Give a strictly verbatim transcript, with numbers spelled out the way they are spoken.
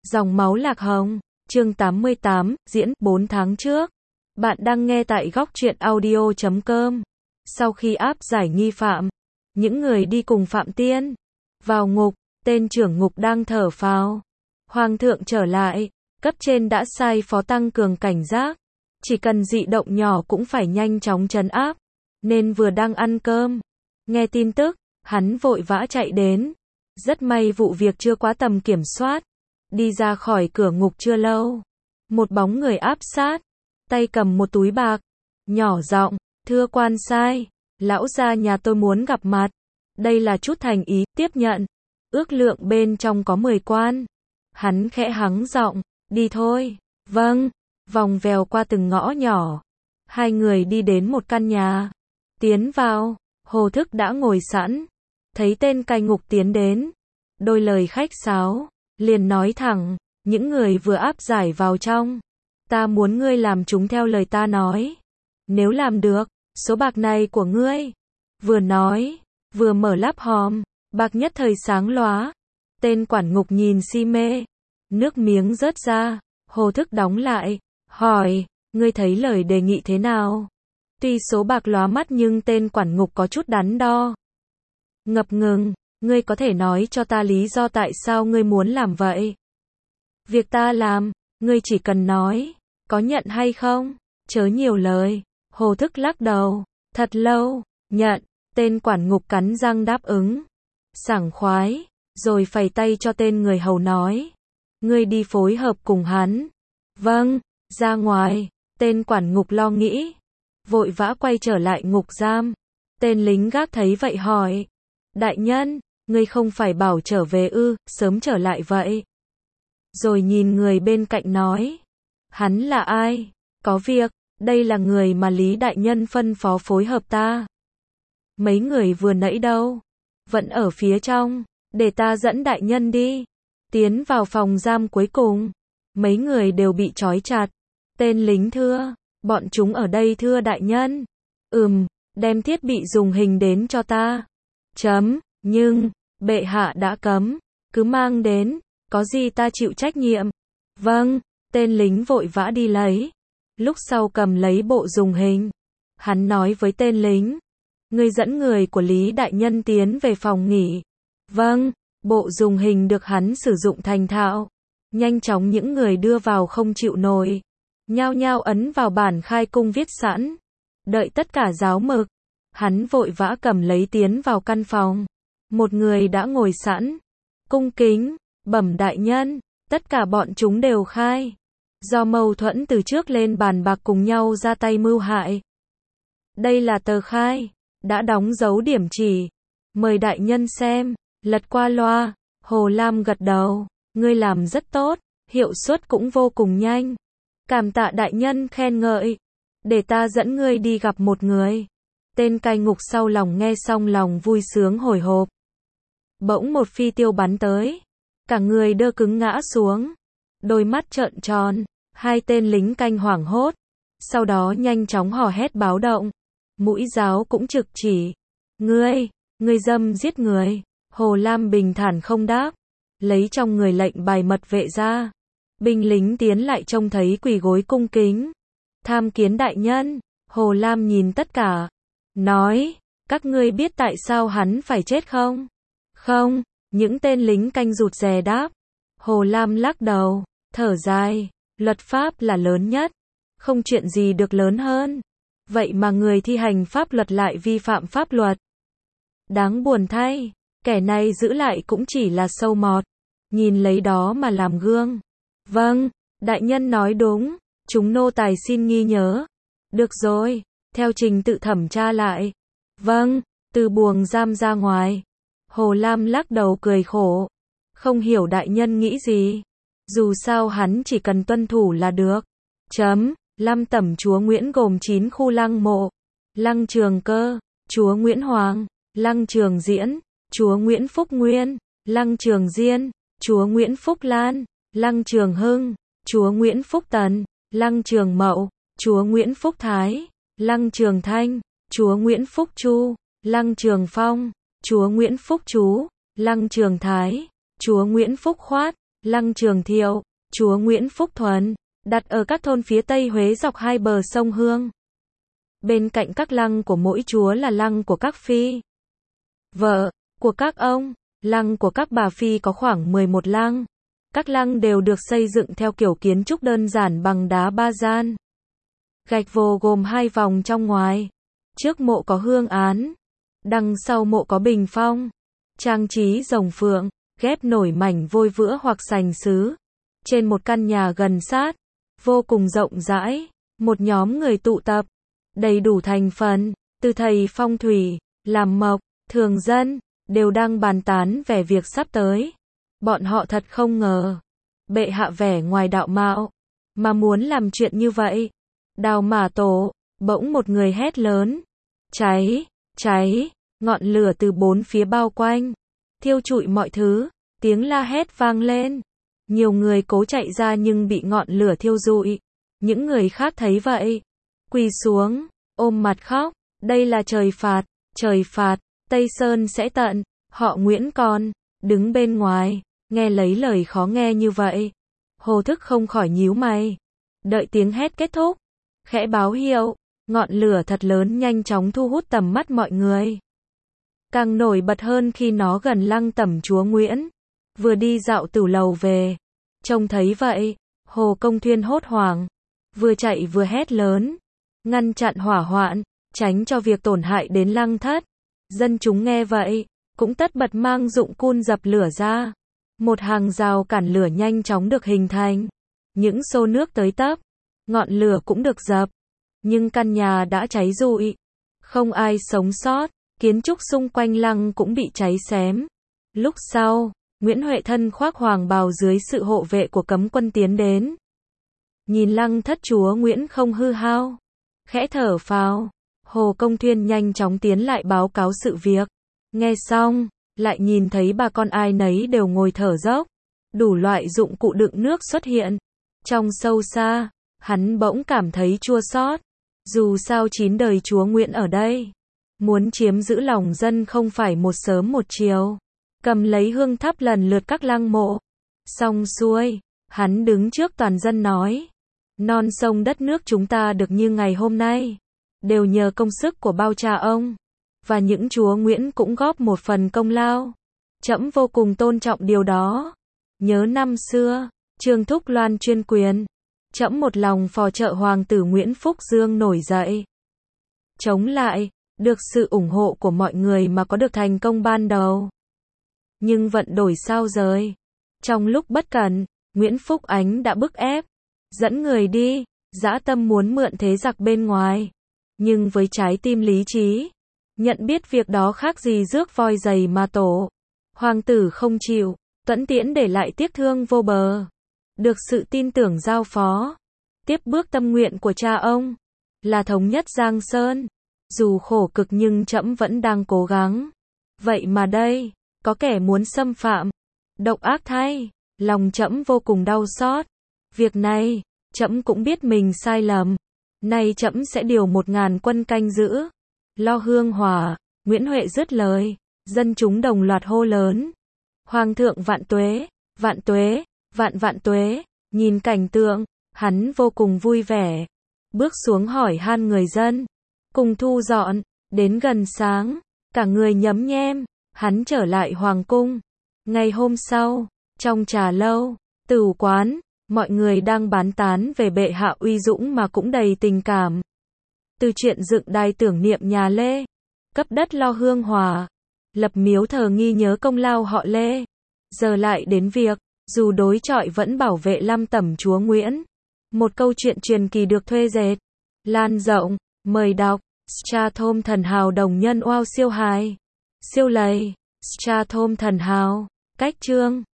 Dòng máu lạc hồng, chương tám mươi tám, diễn bốn tháng trước. Bạn đang nghe tại góc truyện audio chấm com. Sau khi áp giải nghi phạm, những người đi cùng Phạm Tiên vào ngục, tên trưởng ngục đang thở phào. Hoàng thượng trở lại, cấp trên đã sai phó tăng cường cảnh giác, chỉ cần dị động nhỏ cũng phải nhanh chóng trấn áp, nên vừa đang ăn cơm, nghe tin tức, hắn vội vã chạy đến. Rất may vụ việc chưa quá tầm kiểm soát. Đi ra khỏi cửa ngục chưa lâu, một bóng người áp sát, tay cầm một túi bạc, nhỏ giọng, thưa quan sai, lão gia nhà tôi muốn gặp mặt, đây là chút thành ý, tiếp nhận, ước lượng bên trong có mười quan. Hắn khẽ hắng giọng, đi thôi, vâng, vòng vèo qua từng ngõ nhỏ, hai người đi đến một căn nhà, tiến vào, Hồ Thức đã ngồi sẵn, thấy tên cai ngục tiến đến, đôi lời khách sáo, liền nói thẳng, những người vừa áp giải vào trong, ta muốn ngươi làm chúng theo lời ta nói, nếu làm được, số bạc này của ngươi. Vừa nói, vừa mở lắp hòm, bạc nhất thời sáng lóa, tên quản ngục nhìn si mê, nước miếng rớt ra, Hồ Thức đóng lại, hỏi, ngươi thấy lời đề nghị thế nào? Tuy số bạc lóa mắt nhưng tên quản ngục có chút đắn đo, ngập ngừng, ngươi có thể nói cho ta lý do tại sao ngươi muốn làm vậy? Việc ta làm, ngươi chỉ cần nói, có nhận hay không? Chớ nhiều lời. Hồ Thức lắc đầu, thật lâu, nhận, tên quản ngục cắn răng đáp ứng, sảng khoái, rồi phẩy tay cho tên người hầu nói, ngươi đi phối hợp cùng hắn. Vâng, ra ngoài, tên quản ngục lo nghĩ, vội vã quay trở lại ngục giam. Tên lính gác thấy vậy hỏi, đại nhân, ngươi không phải bảo trở về ư, sớm trở lại vậy? Rồi nhìn người bên cạnh nói, hắn là ai? Có việc, đây là người mà Lý đại nhân phân phó phối hợp ta. Mấy người vừa nãy đâu? Vẫn ở phía trong, để ta dẫn đại nhân đi. Tiến vào phòng giam cuối cùng, mấy người đều bị trói chặt. Tên lính thưa, bọn chúng ở đây thưa đại nhân. Ừm, đem thiết bị dùng hình đến cho ta. Chấm, nhưng, bệ hạ đã cấm, cứ mang đến, có gì ta chịu trách nhiệm. Vâng, tên lính vội vã đi lấy. Lúc sau cầm lấy bộ dùng hình. Hắn nói với tên lính, ngươi dẫn người của Lý đại nhân tiến về phòng nghỉ. Vâng, bộ dùng hình được hắn sử dụng thành thạo. Nhanh chóng những người đưa vào không chịu nổi, nhao nhao ấn vào bản khai cung viết sẵn. Đợi tất cả giáo mực, hắn vội vã cầm lấy tiến vào căn phòng. Một người đã ngồi sẵn, cung kính, bẩm đại nhân, tất cả bọn chúng đều khai. Do mâu thuẫn từ trước lên bàn bạc cùng nhau ra tay mưu hại. Đây là tờ khai, đã đóng dấu điểm chỉ. Mời đại nhân xem, lật qua loa. Hồ Lam gật đầu, ngươi làm rất tốt, hiệu suất cũng vô cùng nhanh. Cảm tạ đại nhân khen ngợi, để ta dẫn ngươi đi gặp một người. Tên cai ngục sau lòng nghe xong lòng vui sướng hồi hộp. Bỗng một phi tiêu bắn tới, cả người đơ cứng ngã xuống, đôi mắt trợn tròn, hai tên lính canh hoảng hốt, sau đó nhanh chóng hò hét báo động, mũi giáo cũng trực chỉ, ngươi, ngươi dâm giết người. Hồ Lam bình thản không đáp, lấy trong người lệnh bài mật vệ ra, binh lính tiến lại trông thấy quỳ gối cung kính, tham kiến đại nhân. Hồ Lam nhìn tất cả, nói, các ngươi biết tại sao hắn phải chết không? Không, những tên lính canh rụt rè đáp. Hồ Lam lắc đầu, thở dài, luật pháp là lớn nhất, không chuyện gì được lớn hơn. Vậy mà người thi hành pháp luật lại vi phạm pháp luật. Đáng buồn thay, kẻ này giữ lại cũng chỉ là sâu mọt, nhìn lấy đó mà làm gương. Vâng, đại nhân nói đúng, chúng nô tài xin ghi nhớ. Được rồi, theo trình tự thẩm tra lại. Vâng, từ buồng giam ra ngoài. Hồ Lam lắc đầu cười khổ, không hiểu đại nhân nghĩ gì. Dù sao hắn chỉ cần tuân thủ là được. Chấm, Lăm Tẩm chúa Nguyễn gồm chín khu lăng mộ. Lăng Trường Cơ, chúa Nguyễn Hoàng, Lăng Trường Diễn, chúa Nguyễn Phúc Nguyên, Lăng Trường Diên, chúa Nguyễn Phúc Lan, Lăng Trường Hưng, chúa Nguyễn Phúc Tần, Lăng Trường Mậu, chúa Nguyễn Phúc Thái, Lăng Trường Thanh, chúa Nguyễn Phúc Chu, Lăng Trường Phong, chúa Nguyễn Phúc Chú, Lăng Trường Thái, chúa Nguyễn Phúc Khoát, Lăng Trường Thiệu, chúa Nguyễn Phúc Thuần, đặt ở các thôn phía Tây Huế dọc hai bờ sông Hương. Bên cạnh các lăng của mỗi chúa là lăng của các phi vợ của các ông, lăng của các bà phi có khoảng mười một lăng. Các lăng đều được xây dựng theo kiểu kiến trúc đơn giản bằng đá ba gian. Gạch vồ gồm hai vòng trong ngoài. Trước mộ có hương án, đằng sau mộ có bình phong, trang trí rồng phượng, ghép nổi mảnh vôi vữa hoặc sành sứ. Trên một căn nhà gần sát, vô cùng rộng rãi, một nhóm người tụ tập, đầy đủ thành phần, từ thầy phong thủy, làm mộc, thường dân, đều đang bàn tán về việc sắp tới. Bọn họ thật không ngờ, bệ hạ vẻ ngoài đạo mạo, mà muốn làm chuyện như vậy. Đào Mã Tổ, bỗng một người hét lớn, cháy, cháy, ngọn lửa từ bốn phía bao quanh, thiêu trụi mọi thứ, tiếng la hét vang lên. Nhiều người cố chạy ra nhưng bị ngọn lửa thiêu rụi. Những người khác thấy vậy, quỳ xuống, ôm mặt khóc, đây là trời phạt, trời phạt, Tây Sơn sẽ tận. Họ Nguyễn còn đứng bên ngoài, nghe lấy lời khó nghe như vậy. Hồ Thức không khỏi nhíu mày. Đợi tiếng hét kết thúc, khẽ báo hiệu, ngọn lửa thật lớn nhanh chóng thu hút tầm mắt mọi người. Càng nổi bật hơn khi nó gần lăng tẩm chúa Nguyễn. Vừa đi dạo tửu lầu về, trông thấy vậy, Hồ Công Thuyên hốt hoảng, vừa chạy vừa hét lớn, ngăn chặn hỏa hoạn, tránh cho việc tổn hại đến lăng thất. Dân chúng nghe vậy, cũng tất bật mang dụng cun dập lửa ra. Một hàng rào cản lửa nhanh chóng được hình thành. Những xô nước tới tấp, ngọn lửa cũng được dập. Nhưng căn nhà đã cháy rụi. Không ai sống sót, kiến trúc xung quanh lăng cũng bị cháy xém. Lúc sau, Nguyễn Huệ thân khoác hoàng bào dưới sự hộ vệ của cấm quân tiến đến. Nhìn lăng thất chúa Nguyễn không hư hao, khẽ thở phào, Hồ Công Thuyên nhanh chóng tiến lại báo cáo sự việc. Nghe xong, lại nhìn thấy bà con ai nấy đều ngồi thở dốc. Đủ loại dụng cụ đựng nước xuất hiện. Trong sâu xa, hắn bỗng cảm thấy chua xót. Dù sao chín đời chúa Nguyễn ở đây, muốn chiếm giữ lòng dân không phải một sớm một chiều. Cầm lấy hương thắp lần lượt các lăng mộ. Xong xuôi, hắn đứng trước toàn dân nói, non sông đất nước chúng ta được như ngày hôm nay, đều nhờ công sức của bao cha ông. Và những chúa Nguyễn cũng góp một phần công lao. Trẫm vô cùng tôn trọng điều đó. Nhớ năm xưa, Trương Thúc Loan chuyên quyền, trẫm một lòng phò trợ hoàng tử Nguyễn Phúc Dương nổi dậy. Chống lại, được sự ủng hộ của mọi người mà có được thành công ban đầu. Nhưng vận đổi sao rời. Trong lúc bất cẩn, Nguyễn Phúc Ánh đã bức ép, dẫn người đi, dã tâm muốn mượn thế giặc bên ngoài. Nhưng với trái tim lý trí, nhận biết việc đó khác gì rước voi giày mà tổ. Hoàng tử không chịu, tuẫn tiễn để lại tiếc thương vô bờ. Được sự tin tưởng giao phó, tiếp bước tâm nguyện của cha ông, là thống nhất Giang Sơn. Dù khổ cực nhưng trẫm vẫn đang cố gắng. Vậy mà đây, có kẻ muốn xâm phạm. Độc ác thay, lòng trẫm vô cùng đau xót. Việc này, trẫm cũng biết mình sai lầm. Nay trẫm sẽ điều một ngàn quân canh giữ, lo hương hỏa. Nguyễn Huệ dứt lời, dân chúng đồng loạt hô lớn. Hoàng thượng vạn tuế, vạn tuế, vạn vạn tuế. Nhìn cảnh tượng, hắn vô cùng vui vẻ. Bước xuống hỏi han người dân, cùng thu dọn. Đến gần sáng, cả người nhấm nhem, hắn trở lại hoàng cung. Ngày hôm sau, trong trà lâu, tửu quán, mọi người đang bán tán về bệ hạ uy dũng mà cũng đầy tình cảm. Từ chuyện dựng đài tưởng niệm nhà Lê, cấp đất lo hương hỏa, lập miếu thờ nghi nhớ công lao họ Lê. Giờ lại đến việc, dù đối chọi vẫn bảo vệ lăng tẩm chúa Nguyễn. Một câu chuyện truyền kỳ được thuê dệt, lan rộng, mời đọc. Strathom thần hào đồng nhân oao siêu hài. Siêu lầy. Strathom thần hào. Cách chương.